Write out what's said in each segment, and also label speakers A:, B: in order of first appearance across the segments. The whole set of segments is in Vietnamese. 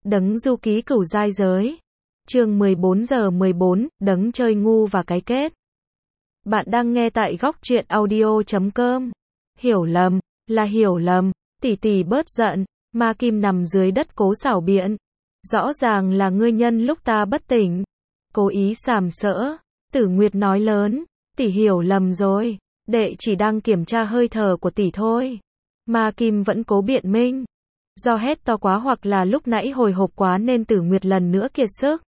A: Đấng du ký cửu giai giới. Chương 14:14, đấng chơi ngu và cái kết. Bạn đang nghe tại góc truyện audio.com. Hiểu lầm, là hiểu lầm, tỷ tỷ bớt giận, Ma Kim nằm dưới đất cố xảo biện. Rõ ràng là ngươi nhân lúc ta bất tỉnh. Cố ý sàm sỡ. Tử Nguyệt nói lớn, tỷ hiểu lầm rồi, đệ chỉ đang kiểm tra hơi thở của tỷ thôi. Ma Kim vẫn cố biện minh. Do hét to quá hoặc là lúc nãy hồi hộp quá nên Tử Nguyệt lần nữa kiệt sức.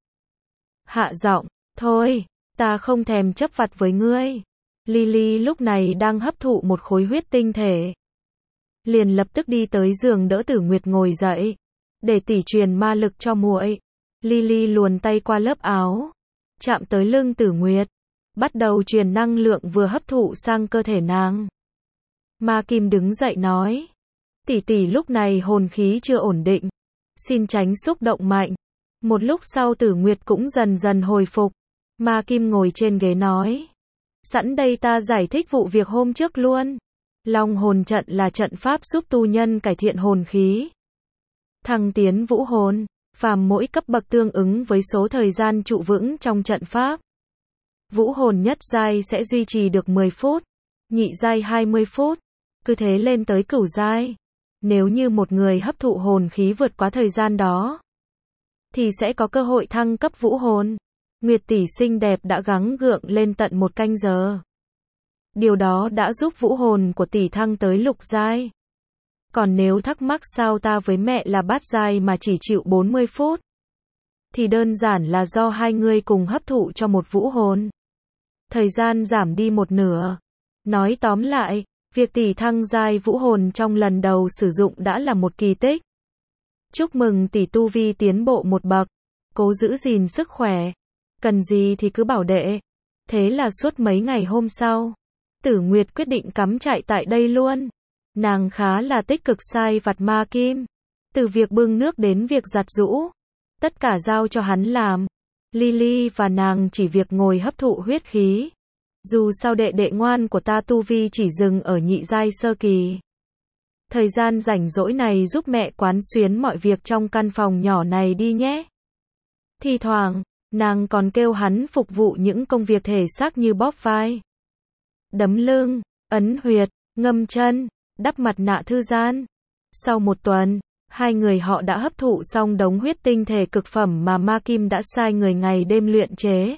A: Hạ giọng, thôi, ta không thèm chấp vặt với ngươi. Lily lúc này đang hấp thụ một khối huyết tinh thể. Liền lập tức đi tới giường đỡ Tử Nguyệt ngồi dậy. Để tỷ truyền ma lực cho muội. Lily luồn tay qua lớp áo. Chạm tới lưng Tử Nguyệt. Bắt đầu truyền năng lượng vừa hấp thụ sang cơ thể nàng. Ma Kim đứng dậy nói. Tỷ tỷ lúc này hồn khí chưa ổn định. Xin tránh xúc động mạnh. Một lúc sau Tử Nguyệt cũng dần dần hồi phục. Ma Kim ngồi trên ghế nói. Sẵn đây ta giải thích vụ việc hôm trước luôn. Long hồn trận là trận pháp giúp tu nhân cải thiện hồn khí. Thăng tiến vũ hồn. Phàm mỗi cấp bậc tương ứng với số thời gian trụ vững trong trận pháp. Vũ hồn nhất giai sẽ duy trì được 10 phút. Nhị giai 20 phút. Cứ thế lên tới cửu giai. Nếu như một người hấp thụ hồn khí vượt quá thời gian đó, thì sẽ có cơ hội thăng cấp vũ hồn. Nguyệt tỷ xinh đẹp đã gắng gượng lên tận 1 canh giờ. Điều đó đã giúp vũ hồn của tỷ thăng tới lục giai. Còn nếu thắc mắc sao ta với mẹ là bát giai mà chỉ chịu 40 phút, thì đơn giản là do hai người cùng hấp thụ cho một vũ hồn. Thời gian giảm đi 1/2. Nói tóm lại, việc tỷ thăng giai vũ hồn trong lần đầu sử dụng đã là một kỳ tích. Chúc mừng tỷ tu vi tiến bộ 1 bậc. Cố giữ gìn sức khỏe. Cần gì thì cứ bảo đệ. Thế là suốt mấy ngày hôm sau, Tử Nguyệt quyết định cắm trại tại đây luôn. Nàng khá là tích cực sai vặt Ma Kim. Từ việc bưng nước đến việc giặt giũ. Tất cả giao cho hắn làm. Lily và nàng chỉ việc ngồi hấp thụ huyết khí. Dù sao đệ đệ ngoan của ta tu vi chỉ dừng ở nhị giai sơ kỳ. Thời gian rảnh rỗi này giúp mẹ quán xuyến mọi việc trong căn phòng nhỏ này đi nhé. Thi thoảng, nàng còn kêu hắn phục vụ những công việc thể xác như bóp vai, đấm lưng, ấn huyệt, ngâm chân, đắp mặt nạ thư giãn. Sau 1 tuần, hai người họ đã hấp thụ xong đống huyết tinh thể cực phẩm mà Ma Kim đã sai người ngày đêm luyện chế.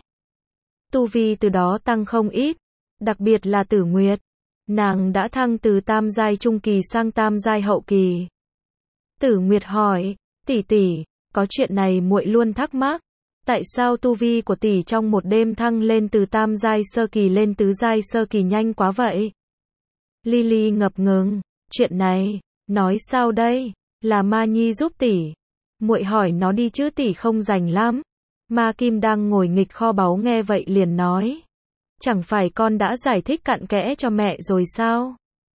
A: Tu vi từ đó tăng không ít, đặc biệt là Tử Nguyệt. Nàng đã thăng từ tam giai trung kỳ sang tam giai hậu kỳ. Tử Nguyệt hỏi, tỷ tỷ, có chuyện này muội luôn thắc mắc. Tại sao tu vi của tỷ trong một đêm thăng lên từ tam giai sơ kỳ lên tứ giai sơ kỳ nhanh quá vậy? Lily ngập ngừng, chuyện này, nói sao đây? Là Ma Nhi giúp tỷ. Muội hỏi nó đi chứ tỷ không rành lắm. Ma Kim đang ngồi nghịch kho báu nghe vậy liền nói. Chẳng phải con đã giải thích cặn kẽ cho mẹ rồi sao?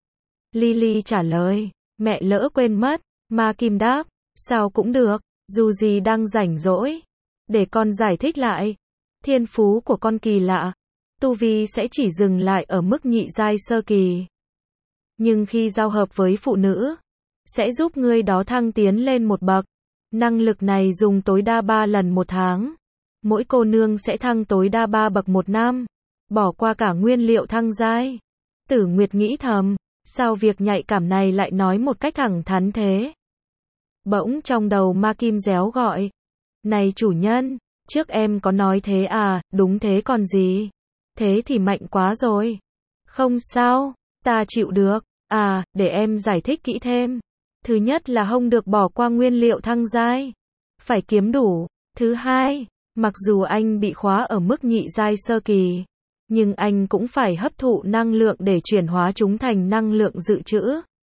A: Lily trả lời, mẹ lỡ quên mất. Ma Kim đáp, sao cũng được, dù gì đang rảnh rỗi. Để con giải thích lại. Thiên phú của con kỳ lạ. Tu vi sẽ chỉ dừng lại ở mức nhị giai sơ kỳ. Nhưng khi giao hợp với phụ nữ, sẽ giúp ngươi đó thăng tiến lên 1 bậc. Năng lực này dùng tối đa 3 lần 1 tháng. Mỗi cô nương sẽ thăng tối đa 3 bậc 1 năm. Bỏ qua cả nguyên liệu thăng giai. Tử Nguyệt nghĩ thầm, sao việc nhạy cảm này lại nói một cách thẳng thắn thế? Bỗng trong đầu Ma Kim réo gọi. Này chủ nhân, trước em có nói thế à, đúng thế còn gì. Thế thì mạnh quá rồi. Không sao, ta chịu được. À, để em giải thích kỹ thêm. Thứ nhất là không được bỏ qua nguyên liệu thăng giai. Phải kiếm đủ. Thứ hai, mặc dù anh bị khóa ở mức nhị giai sơ kỳ, nhưng anh cũng phải hấp thụ năng lượng để chuyển hóa chúng thành năng lượng dự trữ.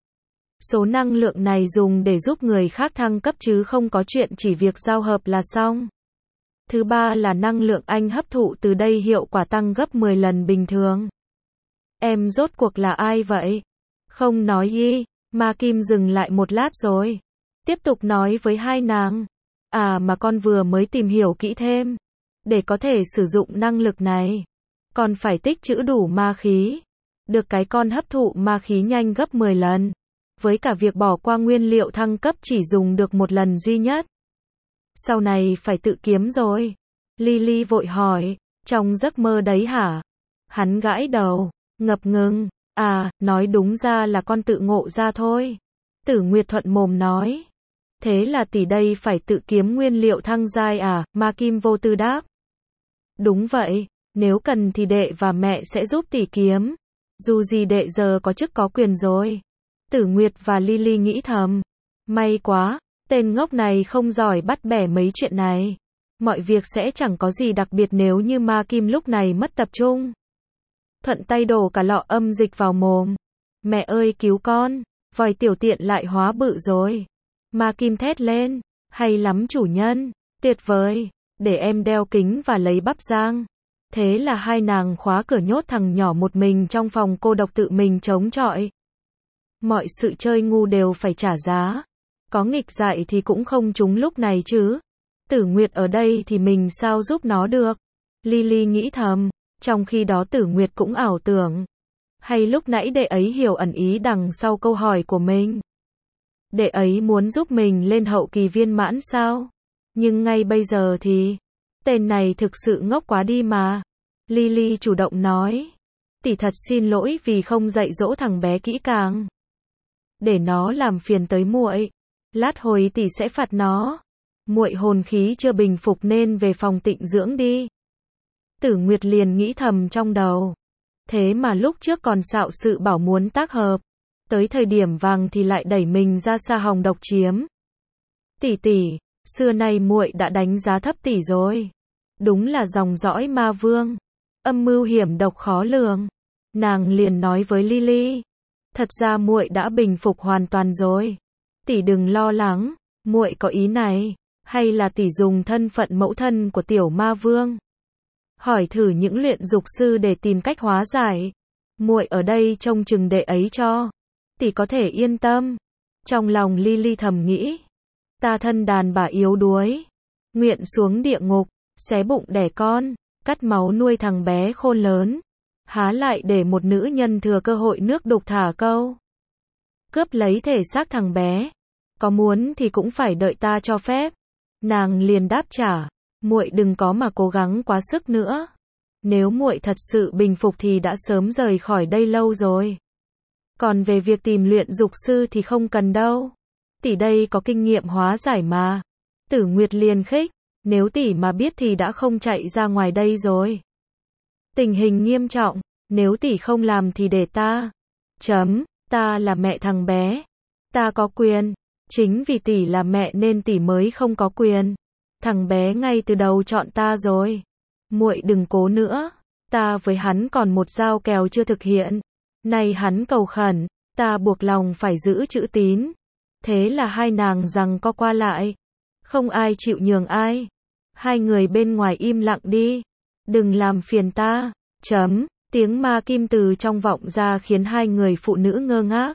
A: Số năng lượng này dùng để giúp người khác thăng cấp chứ không có chuyện chỉ việc giao hợp là xong. Thứ ba là năng lượng anh hấp thụ từ đây hiệu quả tăng gấp 10 lần bình thường. Em rốt cuộc là ai vậy? Không nói gì. Ma Kim dừng lại một lát rồi. Tiếp tục nói với hai nàng. À mà con vừa mới tìm hiểu kỹ thêm. Để có thể sử dụng năng lực này, con phải tích trữ đủ ma khí. Được cái con hấp thụ ma khí nhanh gấp 10 lần. Với cả việc bỏ qua nguyên liệu thăng cấp chỉ dùng được 1 lần duy nhất. sau này phải tự kiếm rồi. Lily vội hỏi, trong giấc mơ đấy hả? Hắn gãi đầu, ngập ngừng, à, nói đúng ra là con tự ngộ ra thôi. Tử Nguyệt thuận mồm nói, thế là tỷ đây phải tự kiếm nguyên liệu thăng giai à? Ma Kim vô tư đáp. Đúng vậy, nếu cần thì đệ và mẹ sẽ giúp tỷ kiếm. Dù gì đệ giờ có chức có quyền rồi. Tử Nguyệt và Lily nghĩ thầm. May quá, tên ngốc này không giỏi bắt bẻ mấy chuyện này. Mọi việc sẽ chẳng có gì đặc biệt nếu như Ma Kim lúc này mất tập trung. Thuận tay đổ cả lọ âm dịch vào mồm. Mẹ ơi cứu con, vòi tiểu tiện lại hóa bự rồi. Ma Kim thét lên, hay lắm chủ nhân, tuyệt vời, để em đeo kính và lấy bắp rang. Thế là hai nàng khóa cửa nhốt thằng nhỏ một mình trong phòng cô độc tự mình chống chọi. Mọi sự chơi ngu đều phải trả giá. Có nghịch dại thì cũng không trúng lúc này chứ. Tử Nguyệt ở đây thì mình sao giúp nó được. Lily nghĩ thầm, trong khi đó Tử Nguyệt cũng ảo tưởng. Hay lúc nãy đệ ấy hiểu ẩn ý đằng sau câu hỏi của mình. Đệ ấy muốn giúp mình lên hậu kỳ viên mãn sao? Nhưng ngay bây giờ thì, tên này thực sự ngốc quá đi mà. Lily chủ động nói, tỷ thật xin lỗi vì không dạy dỗ thằng bé kỹ càng. Để nó làm phiền tới muội. Lát hồi tỷ sẽ phạt nó. Muội hồn khí chưa bình phục nên về phòng tịnh dưỡng đi. Tử Nguyệt liền nghĩ thầm trong đầu. Thế mà lúc trước còn xạo sự bảo muốn tác hợp. Tới thời điểm vàng thì lại đẩy mình ra xa hòng độc chiếm. Tỷ tỷ, xưa nay muội đã đánh giá thấp tỷ rồi. Đúng là dòng dõi ma vương. Âm mưu hiểm độc khó lường. Nàng liền nói với Lily. Thật ra muội đã bình phục hoàn toàn rồi. Tỷ đừng lo lắng, muội có ý này. Hay là tỷ dùng thân phận mẫu thân của tiểu ma vương? Hỏi thử những luyện dục sư để tìm cách hóa giải. Muội ở đây trông chừng đệ ấy cho. Tỷ có thể yên tâm. Trong lòng Lily thầm nghĩ. Ta thân đàn bà yếu đuối. Nguyện xuống địa ngục, xé bụng đẻ con, cắt máu nuôi thằng bé khôn lớn. Há lại để một nữ nhân thừa cơ hội nước đục thả câu. Cướp lấy thể xác thằng bé. Có muốn thì cũng phải đợi ta cho phép. Nàng liền đáp trả, muội đừng có mà cố gắng quá sức nữa. Nếu muội thật sự bình phục thì đã sớm rời khỏi đây lâu rồi. Còn về việc tìm luyện dục sư thì không cần đâu. Tỷ đây có kinh nghiệm hóa giải mà. Tử Nguyệt liền khích, nếu tỷ mà biết thì đã không chạy ra ngoài đây rồi. Tình hình nghiêm trọng, nếu tỷ không làm thì để ta. Ta là mẹ thằng bé. Ta có quyền. Chính vì tỷ là mẹ nên tỷ mới không có quyền. Thằng bé ngay từ đầu chọn ta rồi. Muội đừng cố nữa. Ta với hắn còn một giao kèo chưa thực hiện. Nay hắn cầu khẩn, ta buộc lòng phải giữ chữ tín. Thế là hai nàng giằng co qua lại. Không ai chịu nhường ai. Hai người bên ngoài im lặng đi. Đừng làm phiền ta. Tiếng Ma Kim từ trong vọng ra khiến hai người phụ nữ ngơ ngác.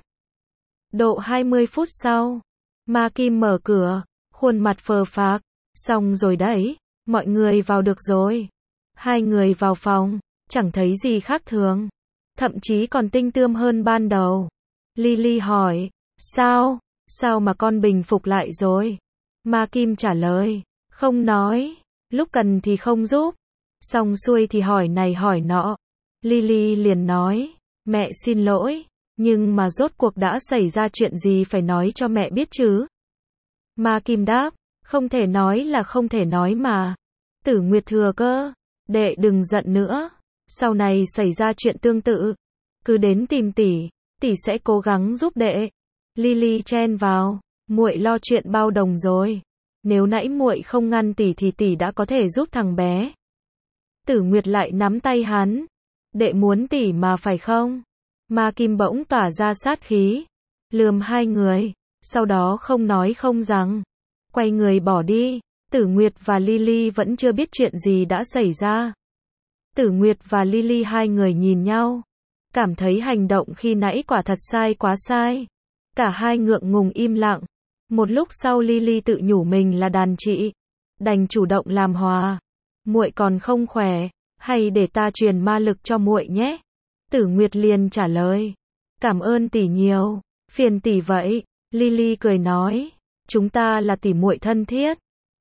A: Độ 20 phút sau, Ma Kim mở cửa, khuôn mặt phờ phạc. Xong rồi đấy, mọi người vào được rồi. Hai người vào phòng, chẳng thấy gì khác thường. Thậm chí còn tinh tươm hơn ban đầu. Lily hỏi, sao mà con bình phục lại rồi? Ma Kim trả lời, không nói, lúc cần thì không giúp. Xong xuôi thì hỏi này hỏi nọ. Lily liền nói, mẹ xin lỗi, nhưng mà rốt cuộc đã xảy ra chuyện gì phải nói cho mẹ biết chứ? Ma Kim đáp, không thể nói là không thể nói mà. Tử Nguyệt thừa cơ, đệ đừng giận nữa. Sau này xảy ra chuyện tương tự, cứ đến tìm tỷ sẽ cố gắng giúp đệ. Lily chen vào, muội lo chuyện bao đồng rồi. Nếu nãy muội không ngăn tỷ thì tỷ đã có thể giúp thằng bé. Tử Nguyệt lại nắm tay hắn. Đệ muốn tỷ mà phải không? Ma Kim bỗng tỏa ra sát khí, lườm hai người, sau đó không nói không rằng, quay người bỏ đi. Tử Nguyệt và Lily vẫn chưa biết chuyện gì đã xảy ra. Tử Nguyệt và Lily hai người nhìn nhau, cảm thấy hành động khi nãy quả thật sai quá sai. Cả hai ngượng ngùng im lặng. Một lúc sau Lily tự nhủ mình là đàn chị, đành chủ động làm hòa. Muội còn không khỏe, hay để ta truyền ma lực cho muội nhé? Tử Nguyệt liền trả lời, cảm ơn tỷ nhiều, phiền tỷ vậy. Lily cười nói, chúng ta là tỷ muội thân thiết,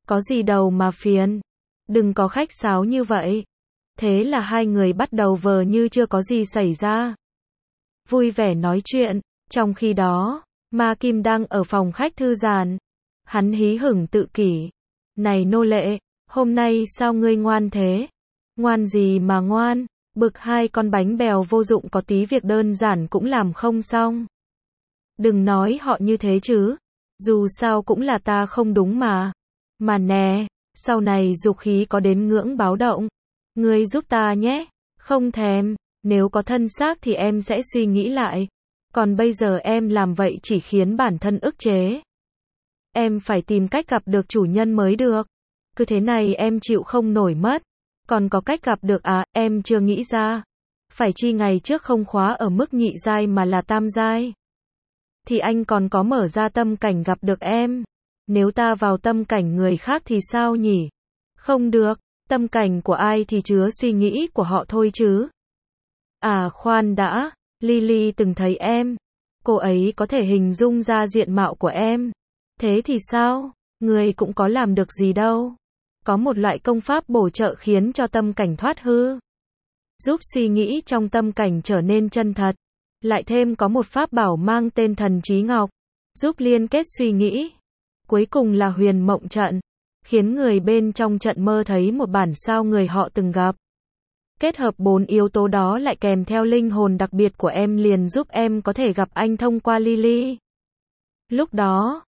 A: Có gì đâu mà phiền. Đừng có khách sáo như vậy. Thế là hai người bắt đầu vờ như chưa có gì xảy ra. Vui vẻ nói chuyện. Trong khi đó, Ma Kim đang ở phòng khách thư giãn. Hắn hí hửng tự kỷ. Này nô lệ, hôm nay sao ngươi ngoan thế? Ngoan gì mà ngoan? Bực hai con bánh bèo vô dụng có tí việc đơn giản cũng làm không xong. Đừng nói họ như thế chứ. Dù sao cũng là ta không đúng mà. Mà nè, sau này dục khí có đến ngưỡng báo động. Ngươi giúp ta nhé. Không thèm, nếu có thân xác thì em sẽ suy nghĩ lại. Còn bây giờ em làm vậy chỉ khiến bản thân ức chế. Em phải tìm cách gặp được chủ nhân mới được. Cứ thế này em chịu không nổi mất. Còn có cách gặp được à, em chưa nghĩ ra. Phải chi ngày trước không khóa ở mức nhị giai mà là tam giai. Thì anh còn có mở ra tâm cảnh gặp được em. Nếu ta vào tâm cảnh người khác thì sao nhỉ? Không được, tâm cảnh của ai thì chứa suy nghĩ của họ thôi chứ. À khoan đã, Lily từng thấy em. Cô ấy có thể hình dung ra diện mạo của em. Thế thì sao? Người cũng có làm được gì đâu. Có một loại công pháp bổ trợ khiến cho tâm cảnh thoát hư. Giúp suy nghĩ trong tâm cảnh trở nên chân thật. Lại thêm có một pháp bảo mang tên Thần Trí Ngọc. Giúp liên kết suy nghĩ. Cuối cùng là huyền mộng trận. Khiến người bên trong trận mơ thấy một bản sao người họ từng gặp. Kết hợp 4 yếu tố đó lại kèm theo linh hồn đặc biệt của em liền giúp em có thể gặp anh thông qua Lily. Lúc đó,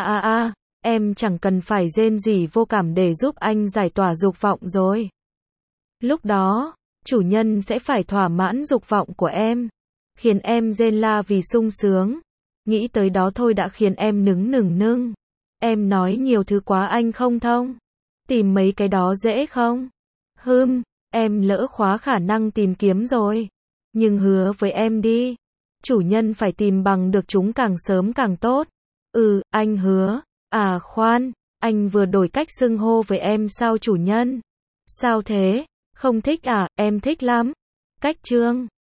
A: em chẳng cần phải rên rỉ vô cảm để giúp anh giải tỏa dục vọng rồi. Lúc đó, chủ nhân sẽ phải thỏa mãn dục vọng của em. Khiến em rên la vì sung sướng. Nghĩ tới đó thôi đã khiến em nưng. Em nói nhiều thứ quá anh không thông. Tìm mấy cái đó dễ không? Em lỡ khóa khả năng tìm kiếm rồi. Nhưng hứa với em đi. Chủ nhân phải tìm bằng được chúng càng sớm càng tốt. Anh hứa. À khoan, anh vừa đổi cách xưng hô với em sao chủ nhân? Sao thế? Không thích à? Em thích lắm. Cách chương